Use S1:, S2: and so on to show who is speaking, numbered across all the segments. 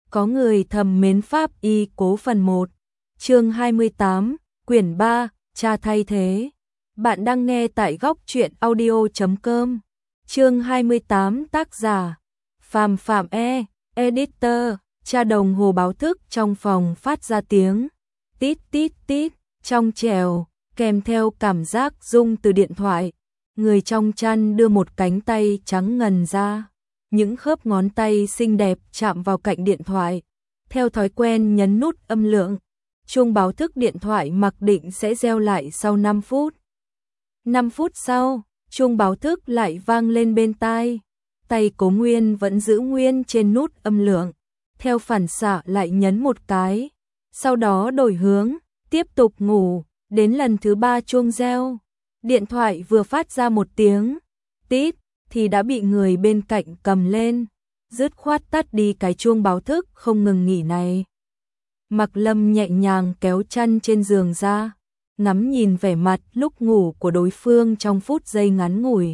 S1: Có người thầm mến Pháp Y Cố phần 1, chương 28, quyển 3, cha thay thế. Bạn đang nghe tại góc truyện audio.com. Chương 28, tác giả Phạm Phạm editor. Cha đồng hồ báo thức trong phòng phát ra tiếng tít tít tít trong trẻo, kèm theo cảm giác rung từ điện thoại. Người trong chăn đưa một cánh tay trắng ngần ra, những khớp ngón tay xinh đẹp chạm vào cạnh điện thoại. Theo thói quen nhấn nút âm lượng, chuông báo thức điện thoại mặc định sẽ reo lại sau 5 phút. 5 phút sau, chuông báo thức lại vang lên bên tai. Tay Cố Nguyên vẫn giữ nguyên trên nút âm lượng, theo phản xạ lại nhấn một cái, sau đó đổi hướng, tiếp tục ngủ, đến lần thứ 3 chuông reo. Điện thoại vừa phát ra một tiếng tít thì đã bị người bên cạnh cầm lên, dứt khoát tắt đi cái chuông báo thức không ngừng nghỉ này. Mạc Lâm nhẹ nhàng kéo chăn trên giường ra, ngắm nhìn vẻ mặt lúc ngủ của đối phương trong phút giây ngắn ngủi.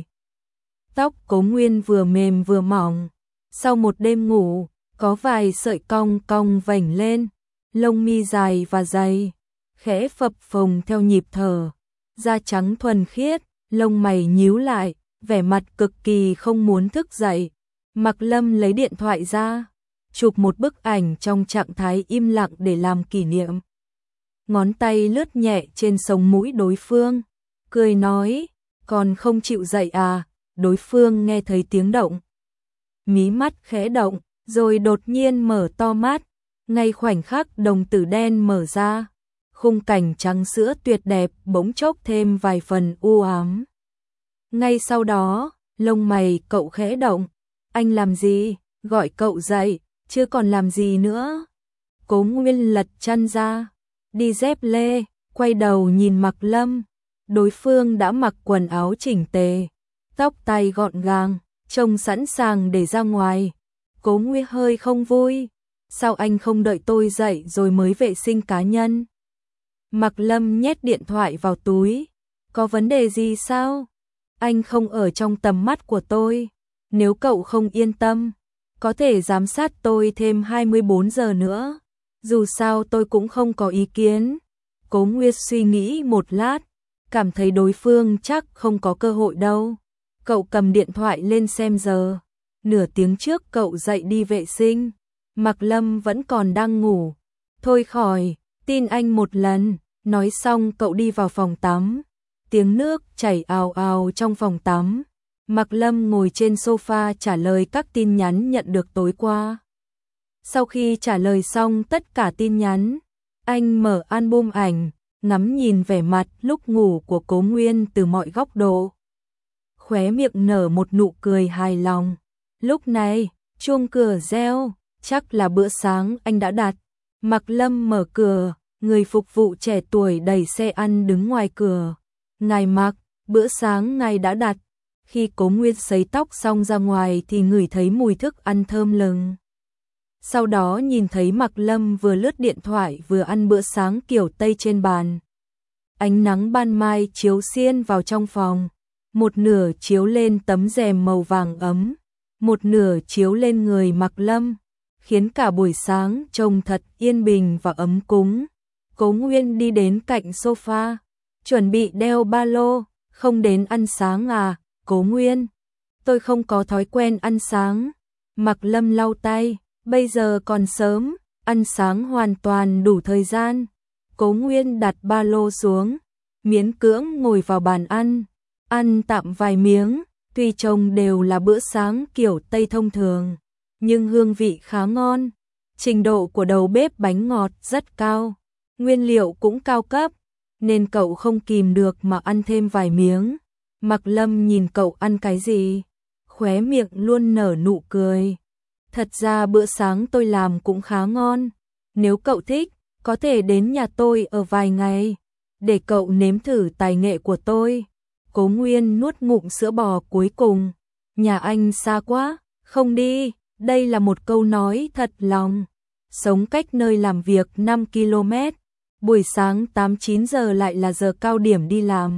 S1: Tóc Cố Nguyên vừa mềm vừa mỏng, sau một đêm ngủ, có vài sợi cong cong vành lên, lông mi dài và dày, khẽ phập phồng theo nhịp thở, da trắng thuần khiết, lông mày nhíu lại, vẻ mặt cực kỳ không muốn thức dậy. Mạc Lâm lấy điện thoại ra, chụp một bức ảnh trong trạng thái im lặng để làm kỷ niệm. Ngón tay lướt nhẹ trên sống mũi đối phương, cười nói, còn không chịu dậy à? Đối phương nghe thấy tiếng động, mí mắt khẽ động, rồi đột nhiên mở to mắt. Ngay khoảnh khắc đồng tử đen mở ra, khung cảnh trắng sữa tuyệt đẹp bỗng chốc thêm vài phần u ám. Ngay sau đó, lông mày cậu khẽ động. Anh làm gì? Gọi cậu dậy, chứ còn làm gì nữa? Cố Nguyên lật chăn ra, đi dép lê, quay đầu nhìn Mạc Lâm. Đối phương đã mặc quần áo chỉnh tề, tóc tai gọn gàng, trông sẵn sàng để ra ngoài. Cố Nguyên hơi không vui, sao anh không đợi tôi dậy rồi mới vệ sinh cá nhân? Mạc Lâm nhét điện thoại vào túi, có vấn đề gì sao? Anh không ở trong tầm mắt của tôi, nếu cậu không yên tâm, có thể giám sát tôi thêm 24 giờ nữa, dù sao tôi cũng không có ý kiến. Cố Nguyên suy nghĩ một lát, cảm thấy đối phương chắc không có cơ hội đâu. Cậu cầm điện thoại lên xem giờ, nửa tiếng trước cậu dậy đi vệ sinh, Mạc Lâm vẫn còn đang ngủ. Thôi khỏi, tin anh một lần. Nói xong cậu đi vào phòng tắm, tiếng nước chảy ào ào trong phòng tắm. Mạc Lâm ngồi trên sofa trả lời các tin nhắn nhận được tối qua. Sau khi trả lời xong tất cả tin nhắn, anh mở album ảnh, ngắm nhìn vẻ mặt lúc ngủ của Cố Nguyên từ mọi góc độ. Khóe miệng nở một nụ cười hài lòng. Lúc này, chuông cửa reo, chắc là bữa sáng anh đã đặt. Mạc Lâm mở cửa, người phục vụ trẻ tuổi đẩy xe ăn đứng ngoài cửa. Ngài Mạc, bữa sáng ngài đã đặt. Khi Cố Nguyên sấy tóc xong ra ngoài thì ngửi thấy mùi thức ăn thơm lừng. Sau đó nhìn thấy Mạc Lâm vừa lướt điện thoại vừa ăn bữa sáng kiểu Tây trên bàn. Ánh nắng ban mai chiếu xiên vào trong phòng, một nửa chiếu lên tấm rèm màu vàng ấm, một nửa chiếu lên người Mạc Lâm, khiến cả buổi sáng trông thật yên bình và ấm cúng. Cố Nguyên đi đến cạnh sofa, chuẩn bị đeo ba lô. Không đến ăn sáng à? Cố Nguyên, tôi không có thói quen ăn sáng. Mạc Lâm lau tay, bây giờ còn sớm, ăn sáng hoàn toàn đủ thời gian. Cố Nguyên đặt ba lô xuống, miễn cưỡng ngồi vào bàn ăn tạm vài miếng. Tuy trông đều là bữa sáng kiểu Tây thông thường, nhưng hương vị khá ngon. Trình độ của đầu bếp bánh ngọt rất cao, nguyên liệu cũng cao cấp, nên cậu không kìm được mà ăn thêm vài miếng. Mạc Lâm nhìn cậu ăn cái gì, khóe miệng luôn nở nụ cười. Thật ra bữa sáng tôi làm cũng khá ngon, nếu cậu thích, có thể đến nhà tôi ở vài ngày, để cậu nếm thử tài nghệ của tôi. Cố Nguyên nuốt ngụm sữa bò cuối cùng. Nhà anh xa quá, không đi. Đây là một câu nói thật lòng. Sống cách nơi làm việc 5 km, buổi sáng 8-9 giờ lại là giờ cao điểm đi làm.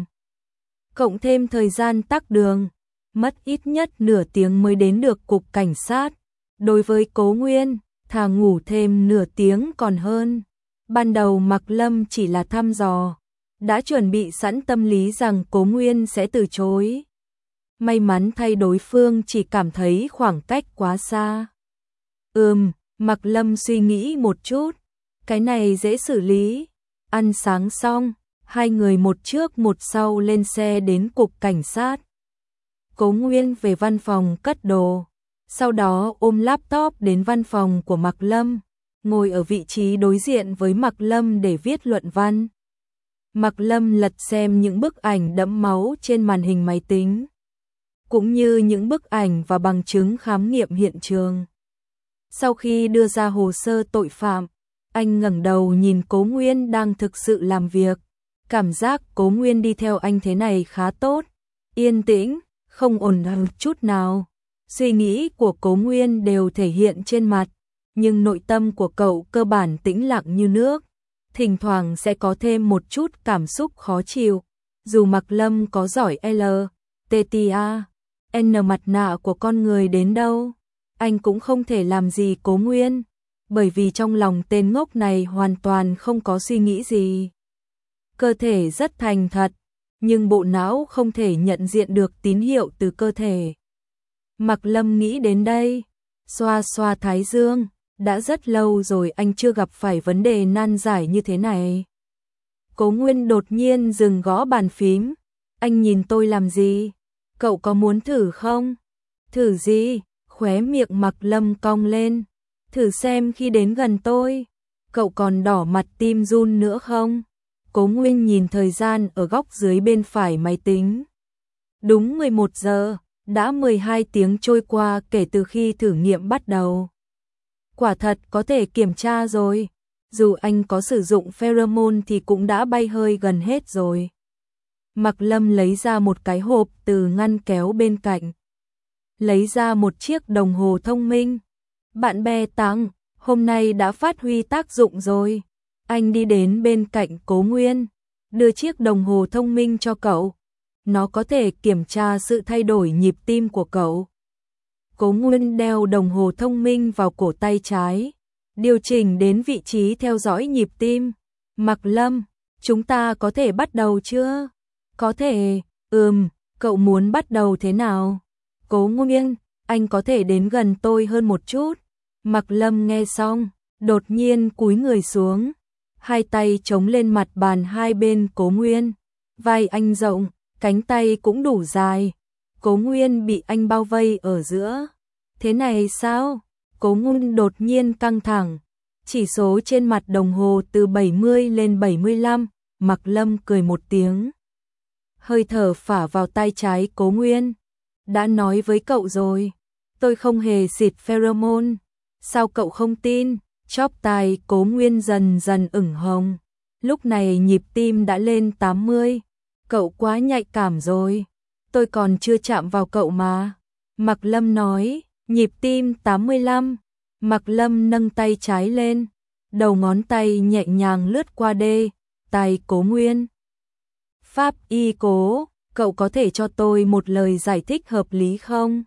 S1: Cộng thêm thời gian tắc đường, mất ít nhất nửa tiếng mới đến được cục cảnh sát. Đối với Cố Nguyên, thà ngủ thêm nửa tiếng còn hơn. Ban đầu Mạc Lâm chỉ là thăm dò, đã chuẩn bị sẵn tâm lý rằng Cố Nguyên sẽ từ chối. May mắn thay đối phương chỉ cảm thấy khoảng cách quá xa. Mạc Lâm suy nghĩ một chút, cái này dễ xử lý. Ăn sáng xong, hai người một trước một sau lên xe đến cục cảnh sát. Cố Nguyên về văn phòng cất đồ, sau đó ôm laptop đến văn phòng của Mạc Lâm, ngồi ở vị trí đối diện với Mạc Lâm để viết luận văn. Mạc Lâm lật xem những bức ảnh đẫm máu trên màn hình máy tính, cũng như những bức ảnh và bằng chứng khám nghiệm hiện trường. Sau khi đưa ra hồ sơ tội phạm, anh ngẩng đầu nhìn Cố Nguyên đang thực sự làm việc. Cảm giác Cố Nguyên đi theo anh thế này khá tốt, yên tĩnh, không ồn ào chút nào. Suy nghĩ của Cố Nguyên đều thể hiện trên mặt, nhưng nội tâm của cậu cơ bản tĩnh lặng như nước. Thỉnh thoảng sẽ có thêm một chút cảm xúc khó chịu. Dù Mạc Lâm có giỏi N mặt nạ của con người đến đâu, anh cũng không thể làm gì Cố Nguyên, bởi vì trong lòng tên ngốc này hoàn toàn không có suy nghĩ gì. Cơ thể rất thành thật, nhưng bộ não không thể nhận diện được tín hiệu từ cơ thể. Mạc Lâm nghĩ đến đây, xoa xoa thái dương, đã rất lâu rồi anh chưa gặp phải vấn đề nan giải như thế này. Cố Nguyên đột nhiên dừng gõ bàn phím, anh nhìn tôi làm gì? Cậu có muốn thử không? Thử gì? Khóe miệng Mạc Lâm cong lên, thử xem khi đến gần tôi, cậu còn đỏ mặt tim run nữa không? Cố Nguyên nhìn thời gian ở góc dưới bên phải máy tính. Đúng 11 giờ, đã 12 tiếng trôi qua kể từ khi thử nghiệm bắt đầu. Quả thật có thể kiểm tra rồi, dù anh có sử dụng pheromone thì cũng đã bay hơi gần hết rồi. Mạc Lâm lấy ra một cái hộp từ ngăn kéo bên cạnh, lấy ra một chiếc đồng hồ thông minh. Bạn bè tặng, hôm nay đã phát huy tác dụng rồi. Anh đi đến bên cạnh Cố Nguyên, đưa chiếc đồng hồ thông minh cho cậu. Nó có thể kiểm tra sự thay đổi nhịp tim của cậu. Cố Nguyên đeo đồng hồ thông minh vào cổ tay trái, điều chỉnh đến vị trí theo dõi nhịp tim. Mạc Lâm, chúng ta có thể bắt đầu chưa? Có thể, cậu muốn bắt đầu thế nào? Cố Nguyên, anh có thể đến gần tôi hơn một chút. Mạc Lâm nghe xong, đột nhiên cúi người xuống, hai tay chống lên mặt bàn hai bên Cố Nguyên. Vai anh rộng, cánh tay cũng đủ dài. Cố Nguyên bị anh bao vây ở giữa. Thế này sao? Cố Nguyên đột nhiên căng thẳng. Chỉ số trên mặt đồng hồ từ 70 lên 75. Mạc Lâm cười một tiếng, hơi thở phả vào tay trái Cố Nguyên. Đã nói với cậu rồi, tôi không hề xịt pheromone. Sao cậu không tin? Chóp tai Cố Nguyên dần dần ửng hồng. Lúc này nhịp tim đã lên 80. Cậu quá nhạy cảm rồi. Tôi còn chưa chạm vào cậu mà. Mạc Lâm nói, nhịp tim 85. Mạc Lâm nâng tay trái lên, đầu ngón tay nhẹ nhàng lướt qua đê tai Cố Nguyên. Pháp y Cố, cậu có thể cho tôi một lời giải thích hợp lý không?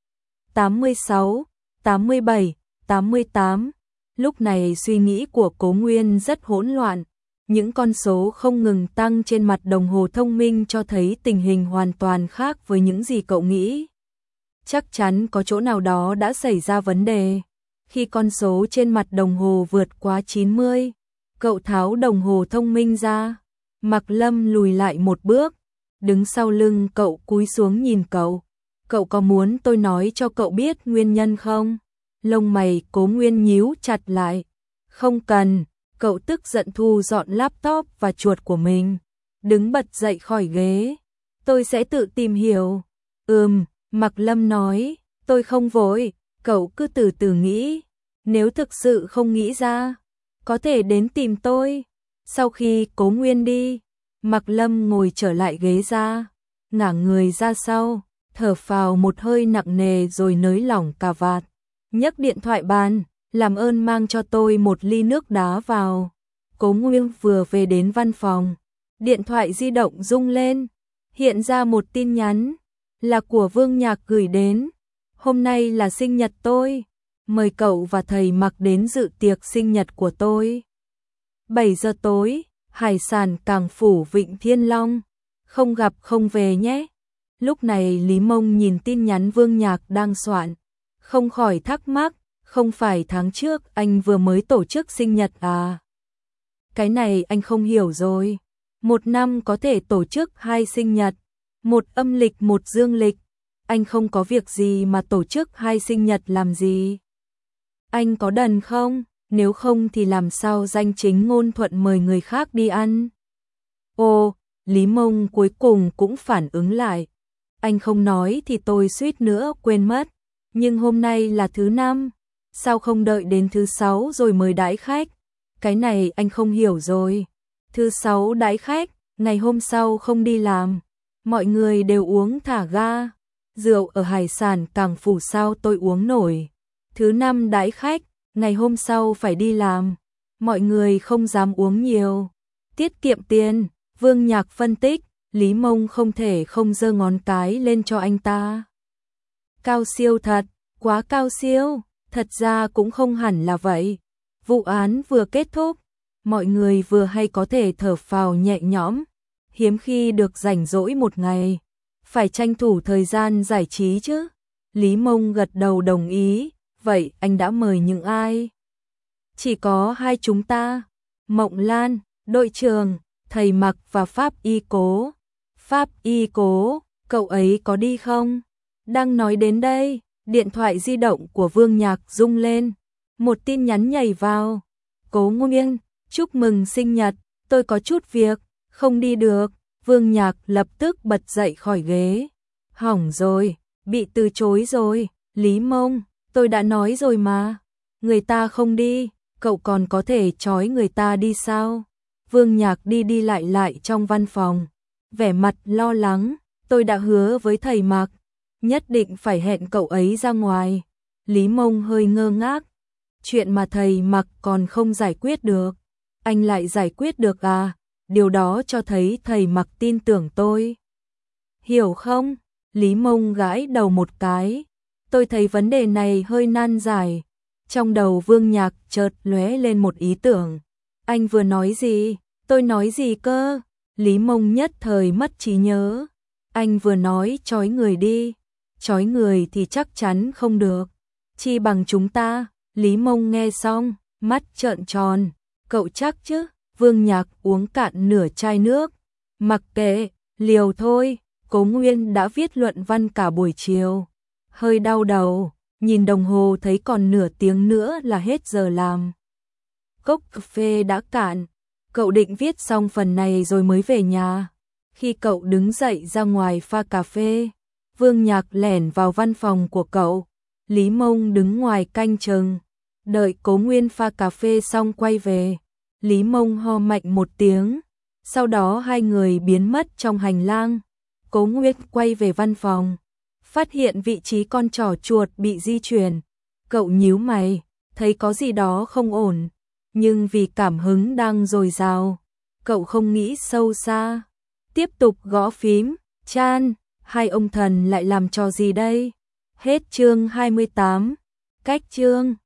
S1: 86, 87, 88. Lúc này suy nghĩ của Cố Nguyên rất hỗn loạn. Những con số không ngừng tăng trên mặt đồng hồ thông minh cho thấy tình hình hoàn toàn khác với những gì cậu nghĩ. Chắc chắn có chỗ nào đó đã xảy ra vấn đề. Khi con số trên mặt đồng hồ vượt quá 90, cậu tháo đồng hồ thông minh ra. Mạc Lâm lùi lại một bước, đứng sau lưng cậu cúi xuống nhìn cậu. Cậu có muốn tôi nói cho cậu biết nguyên nhân không? Lông mày Cố Nguyên nhíu chặt lại. Không cần. Cậu tức giận thu dọn laptop và chuột của mình, đứng bật dậy khỏi ghế. Tôi sẽ tự tìm hiểu. Mạc Lâm nói, tôi không vội, cậu cứ từ từ nghĩ. Nếu thực sự không nghĩ ra, có thể đến tìm tôi. Sau khi Cố Nguyên đi, Mạc Lâm ngồi trở lại ghế ra, ngả người ra sau, thở phào một hơi nặng nề rồi nới lỏng cà vạt. Nhấc điện thoại bàn, làm ơn mang cho tôi một ly nước đá vào. Cố Nguyên vừa về đến văn phòng, điện thoại di động rung lên, hiện ra một tin nhắn, là của Vương Nhạc gửi đến. Hôm nay là sinh nhật tôi, mời cậu và thầy Mặc đến dự tiệc sinh nhật của tôi. 7 giờ tối, hải sản Cảng Phủ Vịnh Thiên Long, không gặp không về nhé. Lúc này Lý Mông nhìn tin nhắn Vương Nhạc đang soạn, không khỏi thắc mắc, không phải tháng trước anh vừa mới tổ chức sinh nhật à? Cái này anh không hiểu rồi. Một năm có thể tổ chức 2 sinh nhật, một âm lịch một dương lịch. Anh không có việc gì mà tổ chức 2 sinh nhật làm gì? Anh có đần không? Nếu không thì làm sao danh chính ngôn thuận mời người khác đi ăn? Ồ, Lý Mông cuối cùng cũng phản ứng lại. Anh không nói thì tôi suýt nữa quên mất. Nhưng hôm nay là thứ 5, sao không đợi đến thứ 6 rồi mời đãi khách? Cái này anh không hiểu rồi. Thứ 6 đãi khách, ngày hôm sau không đi làm. Mọi người đều uống thả ga. Rượu ở hải sản Cảng Phủ sao tôi uống nổi. Thứ 5 đãi khách, ngày hôm sau phải đi làm. Mọi người không dám uống nhiều. Tiết kiệm tiền, Vương Nhạc phân tích, Lý Mông không thể không giơ ngón cái lên cho anh ta. Cao siêu thật, quá cao siêu, thật ra cũng không hẳn là vậy. Vụ án vừa kết thúc, mọi người vừa hay có thể thở phào nhẹ nhõm, hiếm khi được rảnh rỗi một ngày, phải tranh thủ thời gian giải trí chứ. Lý Mông gật đầu đồng ý, vậy anh đã mời những ai? Chỉ có 2 chúng ta, Mộng Lan, đội trưởng, thầy Mặc và Pháp Y Cố. Pháp Y Cố, cậu ấy có đi không? Đang nói đến đây, điện thoại di động của Vương Nhạc rung lên, một tin nhắn nhảy vào. Cố Nguyên, chúc mừng sinh nhật, tôi có chút việc, không đi được. Vương Nhạc lập tức bật dậy khỏi ghế. Hỏng rồi, bị từ chối rồi. Lý Mông, tôi đã nói rồi mà, người ta không đi, cậu còn có thể trói người ta đi sao? Vương Nhạc đi đi lại lại trong văn phòng, vẻ mặt lo lắng. Tôi đã hứa với thầy Mặc, nhất định phải hẹn cậu ấy ra ngoài. Lý Mông hơi ngơ ngác, chuyện mà thầy Mặc còn không giải quyết được, anh lại giải quyết được à? Điều đó cho thấy thầy Mặc tin tưởng tôi. Hiểu không? Lý Mông gãi đầu một cái. Tôi thấy vấn đề này hơi nan giải. Trong đầu Vương Nhạc chợt lóe lên một ý tưởng. Anh vừa nói gì? Tôi nói gì cơ? Lý Mông nhất thời mất trí nhớ. Anh vừa nói trói người đi. Trói người thì chắc chắn không được. Chi bằng chúng ta. Lý Mông nghe xong, mắt trợn tròn. Cậu chắc chứ? Vương Nhạc uống cạn nửa chai nước. Mặc kệ, liều thôi. Cố Nguyên đã viết luận văn cả buổi chiều. Hơi đau đầu, nhìn đồng hồ thấy còn nửa tiếng nữa là hết giờ làm. Cốc cà phê đã cạn, cậu định viết xong phần này rồi mới về nhà. Khi cậu đứng dậy ra ngoài pha cà phê, Vương Nhạc lẻn vào văn phòng của cậu. Lý Mông đứng ngoài canh chừng, đợi Cố Nguyên pha cà phê xong quay về. Lý Mông ho mạnh một tiếng, sau đó hai người biến mất trong hành lang. Cố Nguyên quay về văn phòng, phát hiện vị trí con trỏ chuột bị di chuyển. Cậu nhíu mày, thấy có gì đó không ổn, nhưng vì cảm hứng đang dồi dào, cậu không nghĩ sâu xa. Tiếp tục gõ phím, Chan, hai ông thần lại làm trò gì đây? Hết chương 28, cách chương